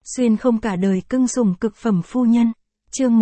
Xuyên không cả đời cưng sủng cực phẩm phu nhân. Chương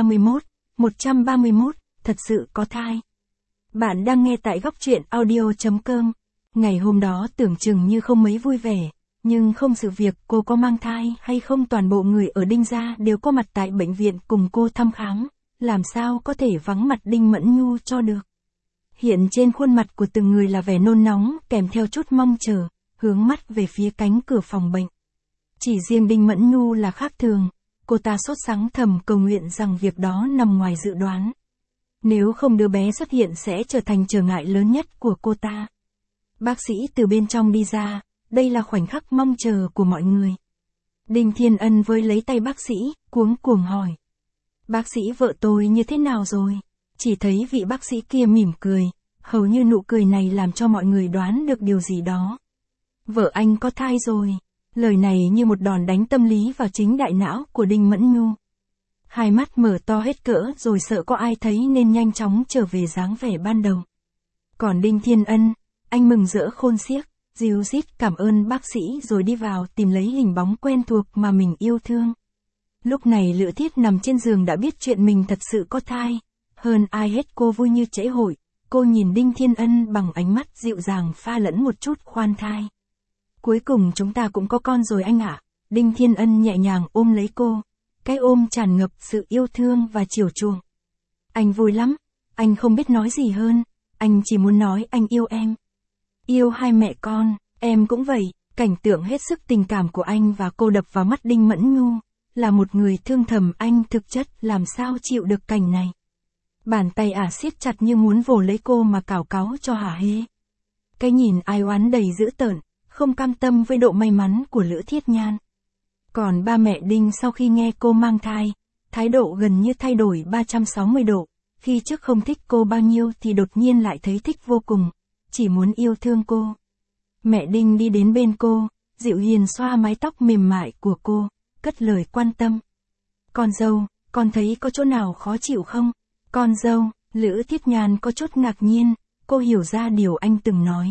131, thật sự có thai. Bạn đang nghe tại góc truyện audio.com. Ngày hôm đó tưởng chừng như không mấy vui vẻ, nhưng không sự việc cô có mang thai hay không toàn bộ người ở Đinh gia đều có mặt tại bệnh viện cùng cô thăm khám, làm sao có thể vắng mặt Đinh Mẫn Nhu cho được. Hiện trên khuôn mặt của từng người là vẻ nôn nóng kèm theo chút mong chờ, hướng mắt về phía cánh cửa phòng bệnh. Chỉ riêng Đinh Mẫn Nhu là khác thường, cô ta sốt sắng thầm cầu nguyện rằng việc đó nằm ngoài dự đoán. Nếu không đứa bé xuất hiện sẽ trở thành trở ngại lớn nhất của cô ta. Bác sĩ từ bên trong đi ra, đây là khoảnh khắc mong chờ của mọi người. Đinh Thiên Ân với lấy tay bác sĩ, cuống cuồng hỏi. Bác sĩ vợ tôi như thế nào rồi? Chỉ thấy vị bác sĩ kia mỉm cười, hầu như nụ cười này làm cho mọi người đoán được điều gì đó. Vợ anh có thai rồi. Lời này như một đòn đánh tâm lý vào chính đại não của Đinh Mẫn Nhu. Hai mắt mở to hết cỡ rồi sợ có ai thấy nên nhanh chóng trở về dáng vẻ ban đầu. Còn Đinh Thiên Ân, anh mừng rỡ khôn xiếc, ríu rít cảm ơn bác sĩ rồi đi vào tìm lấy hình bóng quen thuộc mà mình yêu thương. Lúc này Lữ Thiết nằm trên giường đã biết chuyện mình thật sự có thai. Hơn ai hết cô vui như trễ hội, cô nhìn Đinh Thiên Ân bằng ánh mắt dịu dàng pha lẫn một chút khoan thai. Cuối cùng chúng ta cũng có con rồi anh ạ. Đinh Thiên Ân nhẹ nhàng ôm lấy cô. Cái ôm tràn ngập sự yêu thương và chiều chuộng. Anh vui lắm, anh không biết nói gì hơn, anh chỉ muốn nói anh yêu em. Yêu hai mẹ con, em cũng vậy. Cảnh tượng hết sức tình cảm của anh và cô đập vào mắt Đinh Mẫn Nhu. Là một người thương thầm anh thực chất làm sao chịu được cảnh này. Bàn tay siết chặt như muốn vồ lấy cô mà cào cáu cho hả hê. Cái nhìn ai oán đầy dữ tợn, không cam tâm với độ may mắn của Lữ Thiết Nhan. Còn ba mẹ Đinh sau khi nghe cô mang thai, thái độ gần như thay đổi 360 độ, khi trước không thích cô bao nhiêu thì đột nhiên lại thấy thích vô cùng, chỉ muốn yêu thương cô. Mẹ Đinh đi đến bên cô, dịu hiền xoa mái tóc mềm mại của cô, cất lời quan tâm. Con dâu, con thấy có chỗ nào khó chịu không? Con dâu, Lữ Thiết Nhan có chút ngạc nhiên, cô hiểu ra điều anh từng nói.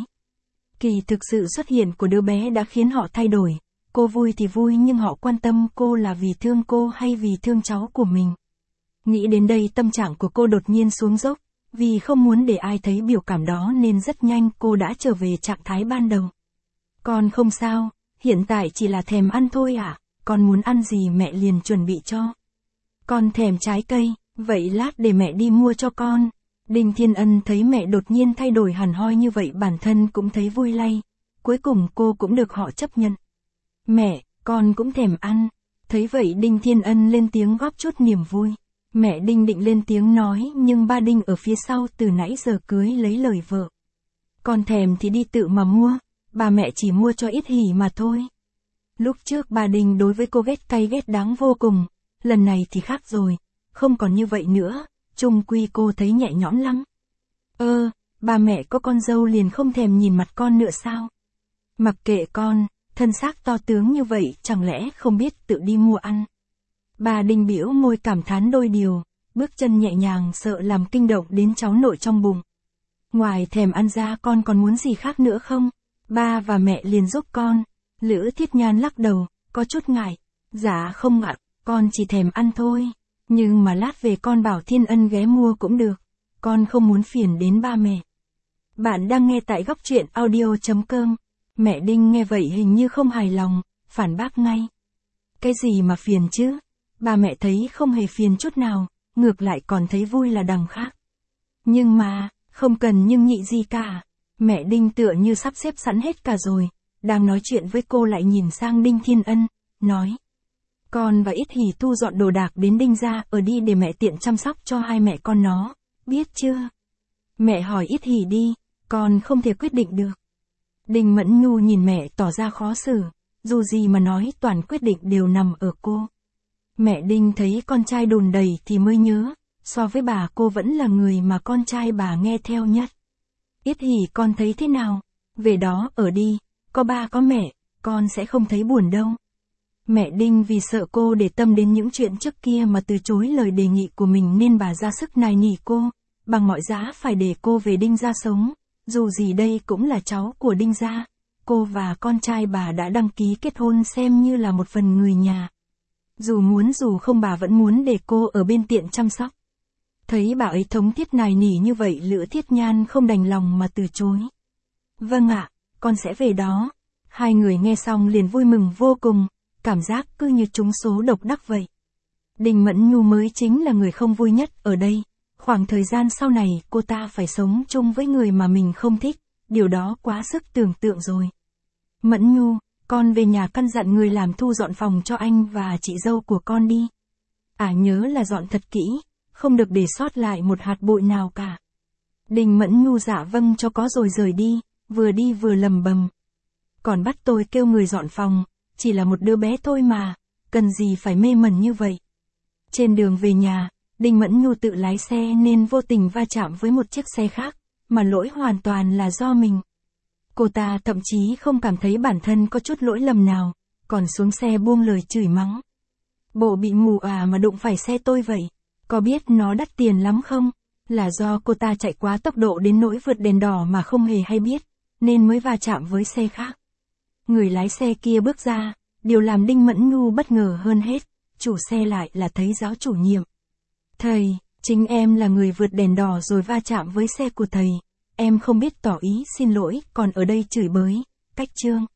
Kỳ thực sự xuất hiện của đứa bé đã khiến họ thay đổi, cô vui thì vui nhưng họ quan tâm cô là vì thương cô hay vì thương cháu của mình. Nghĩ đến đây tâm trạng của cô đột nhiên xuống dốc, vì không muốn để ai thấy biểu cảm đó nên rất nhanh cô đã trở về trạng thái ban đầu. Con không sao, hiện tại chỉ là thèm ăn thôi ạ, con muốn ăn gì mẹ liền chuẩn bị cho. Con thèm trái cây, vậy lát để mẹ đi mua cho con. Đinh Thiên Ân thấy mẹ đột nhiên thay đổi hẳn hoi như vậy bản thân cũng thấy vui lây. Cuối cùng cô cũng được họ chấp nhận. Mẹ, con cũng thèm ăn. Thấy vậy Đinh Thiên Ân lên tiếng góp chút niềm vui. Mẹ Đinh định lên tiếng nói nhưng ba Đinh ở phía sau từ nãy giờ cưới lấy lời vợ. Con thèm thì đi tự mà mua, bà mẹ chỉ mua cho ít hỉ mà thôi. Lúc trước bà Đinh đối với cô ghét cay ghét đắng vô cùng, lần này thì khác rồi, không còn như vậy nữa. Chung quy cô thấy nhẹ nhõm lắm. Ba mẹ có con dâu liền không thèm nhìn mặt con nữa sao? Mặc kệ con, thân xác to tướng như vậy chẳng lẽ không biết tự đi mua ăn. Bà Đinh bĩu môi cảm thán đôi điều, bước chân nhẹ nhàng sợ làm kinh động đến cháu nội trong bụng. Ngoài thèm ăn ra con còn muốn gì khác nữa không? Ba và mẹ liền giúp con. Lữ Thiết Nhan lắc đầu, có chút ngại. Dạ không ạ, con chỉ thèm ăn thôi. Nhưng mà lát về con bảo Thiên Ân ghé mua cũng được. Con không muốn phiền đến ba mẹ. Bạn đang nghe tại góc truyện audio.com. Mẹ Đinh nghe vậy hình như không hài lòng, phản bác ngay. Cái gì mà phiền chứ? Ba mẹ thấy không hề phiền chút nào, ngược lại còn thấy vui là đằng khác. Nhưng mà, không cần nhưng nhị gì cả. Mẹ Đinh tựa như sắp xếp sẵn hết cả rồi. Đang nói chuyện với cô lại nhìn sang Đinh Thiên Ân, nói. Con và Ít Hỉ thu dọn đồ đạc đến Đinh gia ở đi để mẹ tiện chăm sóc cho hai mẹ con nó, biết chưa? Mẹ hỏi Ít Hỉ đi, con không thể quyết định được. Đinh Mẫn Nhu nhìn mẹ tỏ ra khó xử, dù gì mà nói toàn quyết định đều nằm ở cô. Mẹ Đinh thấy con trai đùn đầy thì mới nhớ, so với bà cô vẫn là người mà con trai bà nghe theo nhất. Ít Hỉ con thấy thế nào? Về đó ở đi, có ba có mẹ, con sẽ không thấy buồn đâu. Mẹ Đinh vì sợ cô để tâm đến những chuyện trước kia mà từ chối lời đề nghị của mình nên bà ra sức nài nỉ cô, bằng mọi giá phải để cô về Đinh gia sống, dù gì đây cũng là cháu của Đinh gia, cô và con trai bà đã đăng ký kết hôn xem như là một phần người nhà. Dù muốn dù không bà vẫn muốn để cô ở bên tiện chăm sóc. Thấy bà ấy thống thiết nài nỉ như vậy Lữ Thiết Nhan không đành lòng mà từ chối. Vâng ạ, con sẽ về đó. Hai người nghe xong liền vui mừng vô cùng, cảm giác cứ như trúng số độc đắc vậy. Đinh Mẫn Nhu mới chính là người không vui nhất ở đây. Khoảng thời gian sau này cô ta phải sống chung với người mà mình không thích, điều đó quá sức tưởng tượng rồi. Mẫn Nhu, con về nhà căn dặn người làm thu dọn phòng cho anh và chị dâu của con đi. Nhớ là dọn thật kỹ, không được để sót lại một hạt bụi nào cả. Đinh Mẫn Nhu dạ vâng cho có rồi rời đi vừa lầm bầm. Còn bắt tôi kêu người dọn phòng, chỉ là một đứa bé thôi mà, cần gì phải mê mẩn như vậy. Trên đường về nhà, Đinh Mẫn Nhu tự lái xe nên vô tình va chạm với một chiếc xe khác, mà lỗi hoàn toàn là do mình. Cô ta thậm chí không cảm thấy bản thân có chút lỗi lầm nào, còn xuống xe buông lời chửi mắng. Bộ bị mù mà đụng phải xe tôi vậy, có biết nó đắt tiền lắm không? Là do cô ta chạy quá tốc độ đến nỗi vượt đèn đỏ mà không hề hay biết, nên mới va chạm với xe khác. Người lái xe kia bước ra, điều làm Đinh Mẫn Nhu bất ngờ hơn hết, chủ xe lại là thấy giáo chủ nhiệm. Thầy, chính em là người vượt đèn đỏ rồi va chạm với xe của thầy, em không biết tỏ ý xin lỗi còn ở đây chửi bới, cách trương.